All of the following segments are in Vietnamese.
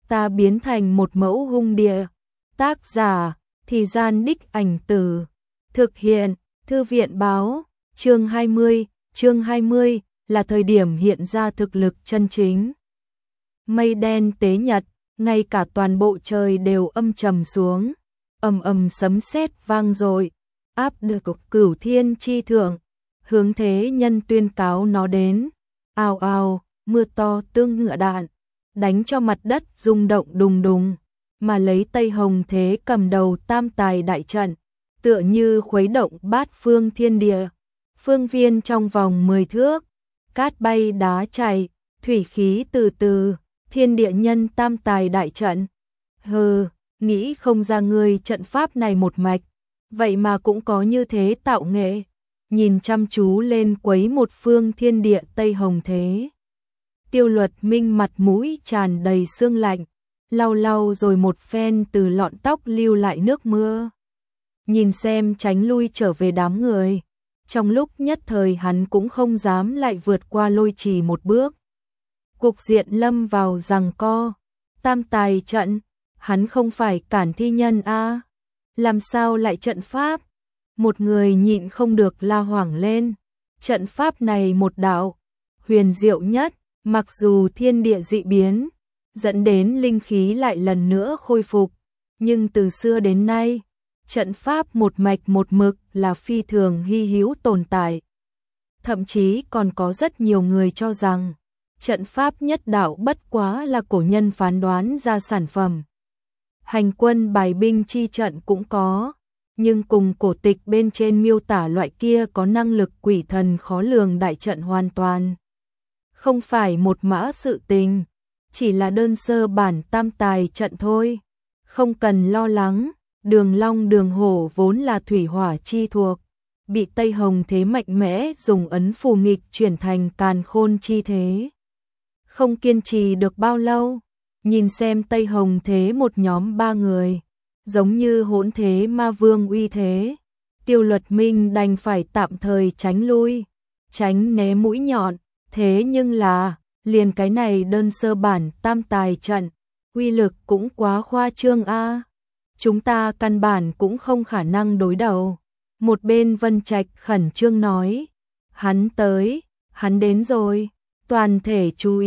ta biến thành một mẫu hung địa. Tác giả, Thì Gian Đích Ảnh Tử. Thực hiện, Thư viện báo, chương 20 là thời điểm hiện ra thực lực chân chính. Mây đen tế nhật, ngay cả toàn bộ trời đều âm trầm xuống, ầm ầm sấm sét vang dội, áp được Cửu Thiên chi thượng, hướng thế nhân tuyên cáo nó đến. Ào ào, mưa to tương ngựa đạn, đánh cho mặt đất rung động đùng đùng, mà lấy Tây Hồng Thế cầm đầu tam tài đại trận, tựa như khuấy động bát phương thiên địa, phương viên trong vòng 10 thước, cát bay đá chạy, thủy khí từ từ, thiên địa nhân tam tài đại trận. Hừ, nghĩ không ra ngươi trận pháp này một mạch, vậy mà cũng có như thế tạo nghệ. Nhìn chăm chú lên quấy một phương thiên địa Tây Hồng Thế, Tiêu Luật Minh mặt mũi tràn đầy sương lạnh, lau lau rồi một phen từ lọn tóc lưu lại nước mưa. Nhìn xem tránh lui trở về đám người, trong lúc nhất thời hắn cũng không dám lại vượt qua lôi trì một bước. Cục diện lâm vào giằng co, tam tài trận, hắn không phải cản thi nhân a, làm sao lại trận pháp? Một người nhịn không được la hoảng lên, trận pháp này một đạo, huyền diệu nhất, mặc dù thiên địa dị biến, dẫn đến linh khí lại lần nữa khôi phục, nhưng từ xưa đến nay, trận pháp một mạch một mực là phi thường hy hữu tồn tại. Thậm chí còn có rất nhiều người cho rằng, trận pháp nhất đạo bất quá là cổ nhân phán đoán ra sản phẩm. Hành quân bài binh chi trận cũng có, nhưng cùng cổ tịch bên trên miêu tả loại kia có năng lực quỷ thần khó lường đại trận hoàn toàn không phải một mã sự tình, chỉ là đơn sơ bản tam tài trận thôi. Không cần lo lắng, Đường Long Đường Hổ vốn là thủy hỏa chi thuộc, bị Tây Hồng Thế mạnh mẽ dùng ấn phù nghịch chuyển thành càn khôn chi thế. Không kiên trì được bao lâu, nhìn xem Tây Hồng Thế một nhóm 3 người, giống như hỗn thế ma vương uy thế, Tiêu Luật Minh đành phải tạm thời tránh lui, tránh né mũi nhọn. Thế nhưng là, liền cái này đơn sơ bản tam tài trận, uy lực cũng quá khoa trương a. Chúng ta căn bản cũng không khả năng đối đầu. Một bên Vân Trạch khẩn trương nói, hắn tới, hắn đến rồi, toàn thể chú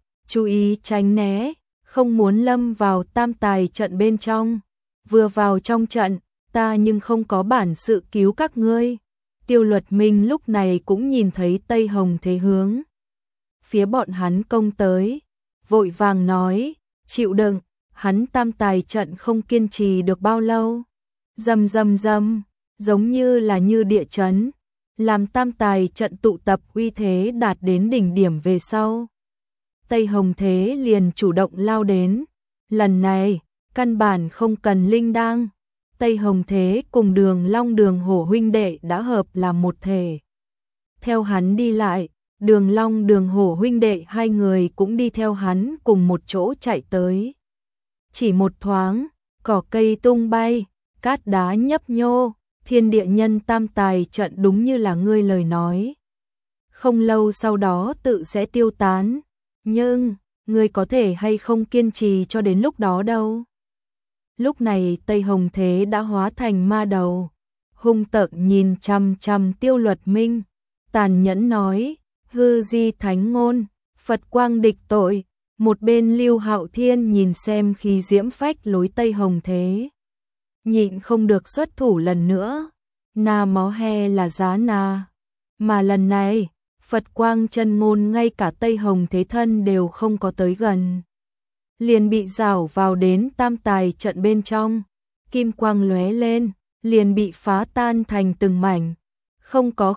ý tránh né, không muốn lâm vào tam tài trận bên trong. Vừa vào trong trận, ta nhưng không có bản sự cứu các ngươi. Tiêu Luật Minh lúc này cũng nhìn thấy Tây Hồng Thế hướng phía bọn hắn công tới, vội vàng nói, chịu đựng, hắn tam tài trận không kiên trì được bao lâu. Rầm rầm rầm, giống như là như địa chấn, làm tam tài trận tụ tập uy thế đạt đến đỉnh điểm về sau. Tây Hồng Thế liền chủ động lao đến, lần này, căn bản không cần linh đăng. Tây Hồng Thế cùng Đường Long Đường Hổ huynh đệ đã hợp làm một thể. Theo hắn đi lại, Đường Long Đường Hổ huynh đệ hai người cũng đi theo hắn cùng một chỗ chạy tới. Chỉ một thoáng, cỏ cây tung bay, cát đá nhấp nhô, thiên địa nhân tam tài trận đúng như là ngươi lời nói. Không lâu sau đó tự sẽ tiêu tán, nhưng, ngươi có thể hay không kiên trì cho đến lúc đó đâu. Lúc này Tây Hồng Thế đã hóa thành ma đầu, hung tợn nhìn chằm chằm Tiêu Luật Minh, tàn nhẫn nói, hư di thánh ngôn, Phật quang địch tội. Một bên Lưu Hạo Thiên nhìn xem khi diễm phách lối Tây Hồng Thế, nhịn không được xuất thủ lần nữa, na mó he là giá na. Mà lần này, Phật quang chân ngôn ngay cả Tây Hồng Thế thân đều không có tới gần, liền bị rảo vào đến tam tài trận bên trong, kim quang lóe lên, liền bị phá tan thành từng mảnh. Không có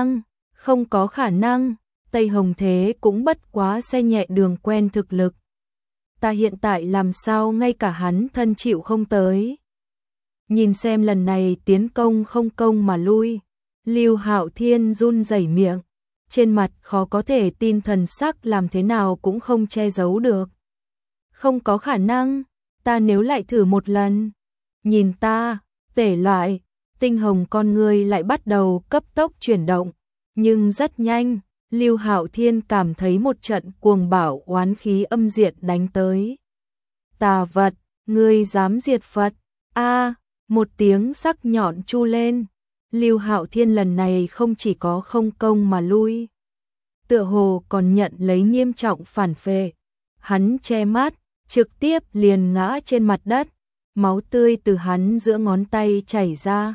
khả năng, Tây Hồng Thế cũng bất quá xe nhẹ đường quen thực lực. Ta hiện tại làm sao ngay cả hắn thân chịu không tới. Nhìn xem lần này tiến công không công mà lui, Lưu Hạo Thiên run rẩy miệng, trên mặt khó có thể tin thần sắc làm thế nào cũng không che giấu được. Không có khả năng, ta nếu lại thử một lần. Nhìn ta, tể loại, tinh hồng con người lại bắt đầu cấp tốc chuyển động, nhưng rất nhanh, Lưu Hạo Thiên cảm thấy một trận cuồng bạo oán khí âm diệt đánh tới. tà vật, ngươi dám diệt Phật. A, một tiếng sắc nhọn chu lên. Lưu Hạo Thiên lần này không chỉ có không công mà lui, tựa hồ còn nhận lấy nghiêm trọng phản phệ. Hắn che mắt, trực tiếp liền ngã trên mặt đất, máu tươi từ hắn giữa ngón tay chảy ra.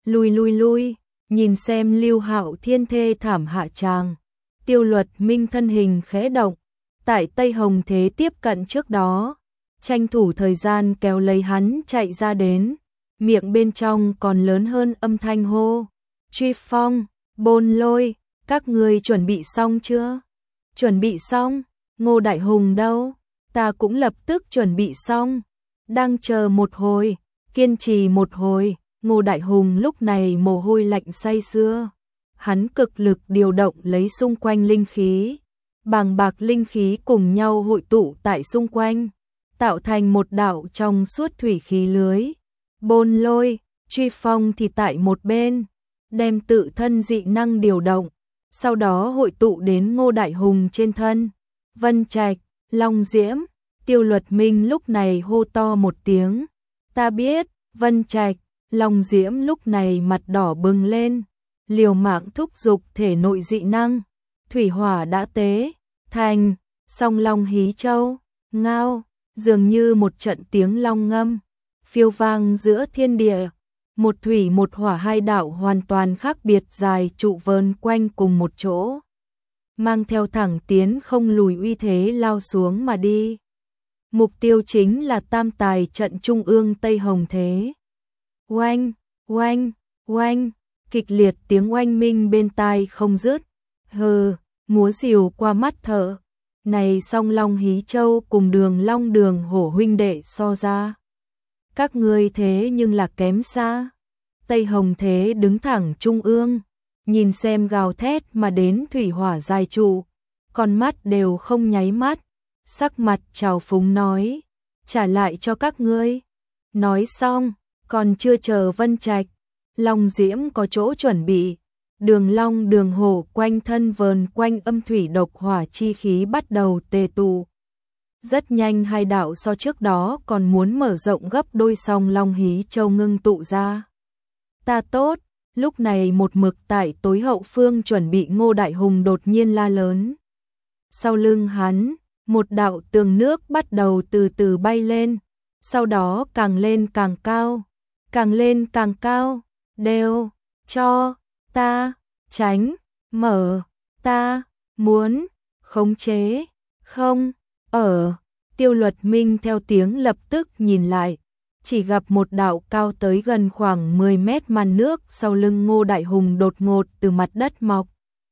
Lui, nhìn xem Lưu Hạo Thiên thê thảm hạ tràng. Tiêu Luật Minh thân hình khẽ động, tại Tây Hồng Thế tiếp cận trước đó, tranh thủ thời gian kéo lấy hắn chạy ra đến, miệng bên trong còn lớn hơn âm thanh hô. Truy Phong, Bôn Lôi, các ngươi chuẩn bị xong chưa? Chuẩn bị xong, Ngô Đại Hùng đâu? Ta cũng lập tức chuẩn bị xong. Đang chờ một hồi, kiên trì một hồi. Ngô Đại Hùng lúc này mồ hôi lạnh say sưa. Hắn cực lực điều động lấy xung quanh linh khí. Bàng bạc linh khí cùng nhau hội tụ tại xung quanh, tạo thành một đạo trong suốt thủy khí lưới. Bôn Lôi, Truy Phong thì tại một bên, đem tự thân dị năng điều động, sau đó hội tụ đến Ngô Đại Hùng trên thân. Vân Trạch, Long Diễm, Tiêu Luật Minh lúc này hô to một tiếng. Ta biết. Vân Trạch, Long Diễm lúc này mặt đỏ bừng lên, liều mạng thúc giục thể nội dị năng. Thủy hỏa đã tế thành, song long hí châu, ngao, dường như một trận tiếng long ngâm, phiêu vang giữa thiên địa. Một thủy một hỏa hai đạo hoàn toàn khác biệt dài trụ vờn quanh cùng một chỗ, mang theo thẳng tiến không lùi uy thế lao xuống mà đi. Mục tiêu chính là tam tài trận trung ương Tây Hồng Thế. Oanh, oanh, oanh, kịch liệt tiếng oanh minh bên tai không dứt. Hừ, múa rìu qua mắt thở. Này song long hí châu cùng Đường Long Đường Hổ huynh đệ so ra, các ngươi thế nhưng là kém xa. Tây Hồng Thế đứng thẳng trung ương, nhìn xem gào thét mà đến thủy hỏa dài trụ, con mắt đều không nháy mắt, sắc mặt trào phúng nói, trả lại cho các ngươi. Nói xong, còn chưa chờ Vân Trạch, Long Diễm có chỗ chuẩn bị, Đường Long Đường Hổ quanh thân vờn quanh âm thủy độc hỏa chi khí bắt đầu tề tụ. Rất nhanh hai đạo so trước đó còn muốn mở rộng gấp đôi song long hí châu ngưng tụ ra. Ta tốt, lúc này một mực tại tối hậu phương chuẩn bị Ngô Đại Hùng đột nhiên la lớn. Sau lưng hắn, một đạo tường nước bắt đầu từ từ bay lên, sau đó càng lên càng cao, càng lên càng cao, đều, cho, ta, tránh, mở, ta, muốn, khống chế, không, ở. Tiêu Luật Minh theo tiếng lập tức nhìn lại, chỉ gặp một đạo cao tới gần khoảng 10 mét màn nước sau lưng Ngô Đại Hùng đột ngột từ mặt đất mọc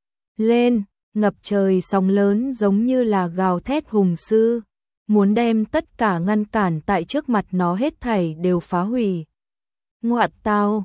lên, ngập trời sóng lớn giống như là gào thét hùng sư, muốn đem tất cả ngăn cản tại trước mặt nó hết thảy đều phá hủy. Ngoạn tao,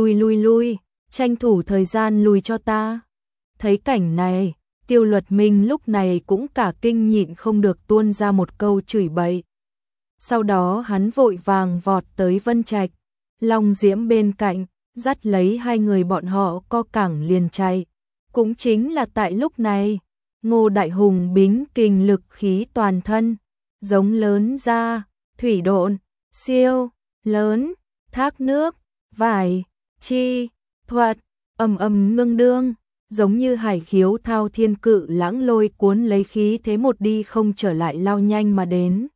lui, tranh thủ thời gian lùi cho ta. Thấy cảnh này, Tiêu Luật Minh lúc này cũng cả kinh nhịn không được tuôn ra một câu chửi bậy. Sau đó hắn vội vàng vọt tới Vân Trạch, Long Diễm bên cạnh, dắt lấy hai người bọn họ co cẳng liền chạy. Cũng chính là tại lúc này, Ngô Đại Hùng bính kình lực khí toàn thân, giống lớn ra, thủy độn, siêu, lớn, thác nước, vải, chi, thuật, ầm ngưng đương, giống như hải khiếu thao thiên cự lãng lôi cuốn lấy khí thế một đi không trở lại lao nhanh mà đến.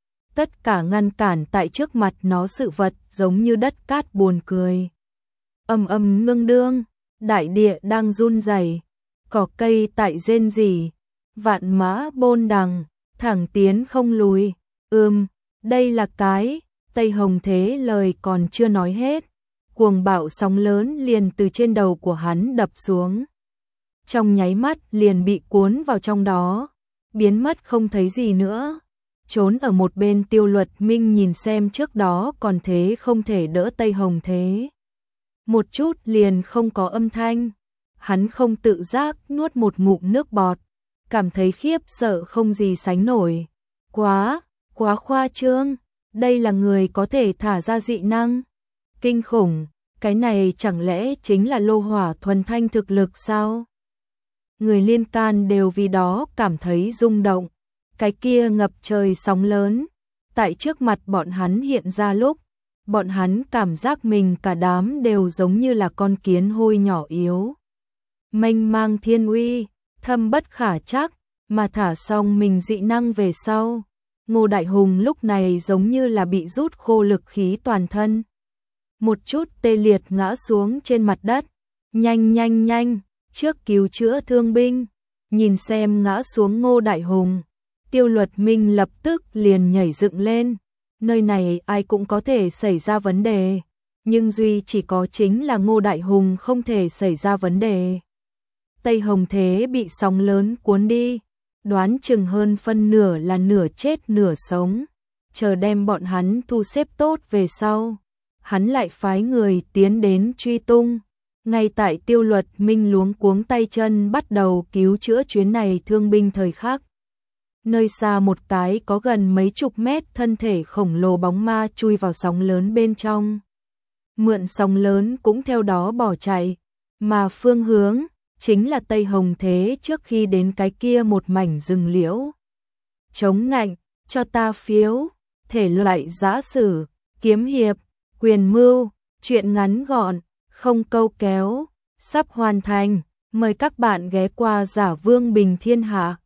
Tất cả ngăn cản tại trước mặt nó sự vật giống như đất cát buồn cười. Ầm ngưng đương, đại địa đang run rẩy, cỏ cây tại rên rỉ, vạn mã bôn đằng, thẳng tiến không lùi. Đây là cái, Tây Hồng Thế lời còn chưa nói hết, cuồng bạo sóng lớn liền từ trên đầu của hắn đập xuống. Trong nháy mắt liền bị cuốn vào trong đó, biến mất không thấy gì nữa. Trốn ở một bên Tiêu Luật Minh nhìn xem trước đó còn thế không thể đỡ Tây Hồng Thế. Một chút liền không có âm thanh, hắn không tự giác nuốt một ngụm nước bọt, cảm thấy khiếp sợ không gì sánh nổi. Quá khoa trương, đây là người có thể thả ra dị năng. Kinh khủng, cái này chẳng lẽ chính là lô hỏa thuần thanh thực lực sao? Người liên can đều vì đó cảm thấy rung động. Cái kia ngập trời sóng lớn, tại trước mặt bọn hắn hiện ra lúc, bọn hắn cảm giác mình cả đám đều giống như là con kiến hôi nhỏ yếu. Mênh mang thiên uy, thâm bất khả trắc, mà thả xong mình dị năng về sau. Ngô Đại Hùng lúc này giống như là bị rút khô lực khí toàn thân. Một chút tê liệt ngã xuống trên mặt đất. Nhanh nhanh nhanh, trước cứu chữa thương binh. Nhìn xem ngã xuống Ngô Đại Hùng, Tiêu Luật Minh lập tức liền nhảy dựng lên. Nơi này ai cũng có thể xảy ra vấn đề, nhưng duy chỉ có chính là Ngô Đại Hùng không thể xảy ra vấn đề. Tây Hồng Thế bị sóng lớn cuốn đi, đoán chừng hơn phân nửa là nửa chết nửa sống. Chờ đem bọn hắn thu xếp tốt về sau, hắn lại phái người tiến đến truy tung. Ngay tại Tiêu Luật Minh luống cuống tay chân bắt đầu cứu chữa chuyến này thương binh thời khắc. Nơi xa một cái có gần mấy chục mét thân thể khổng lồ bóng ma chui vào sóng lớn bên trong. Mượn sóng lớn cũng theo đó bỏ chạy, mà phương hướng chính là Tây Hồng Thế trước khi đến cái kia một mảnh rừng liễu. Chống nạnh, cho ta phiếu, thể loại giã sử, kiếm hiệp, quyền mưu, truyện ngắn gọn, không câu kéo, sắp hoàn thành, mời các bạn ghé qua Giả Vương Bình Thiên Hạ.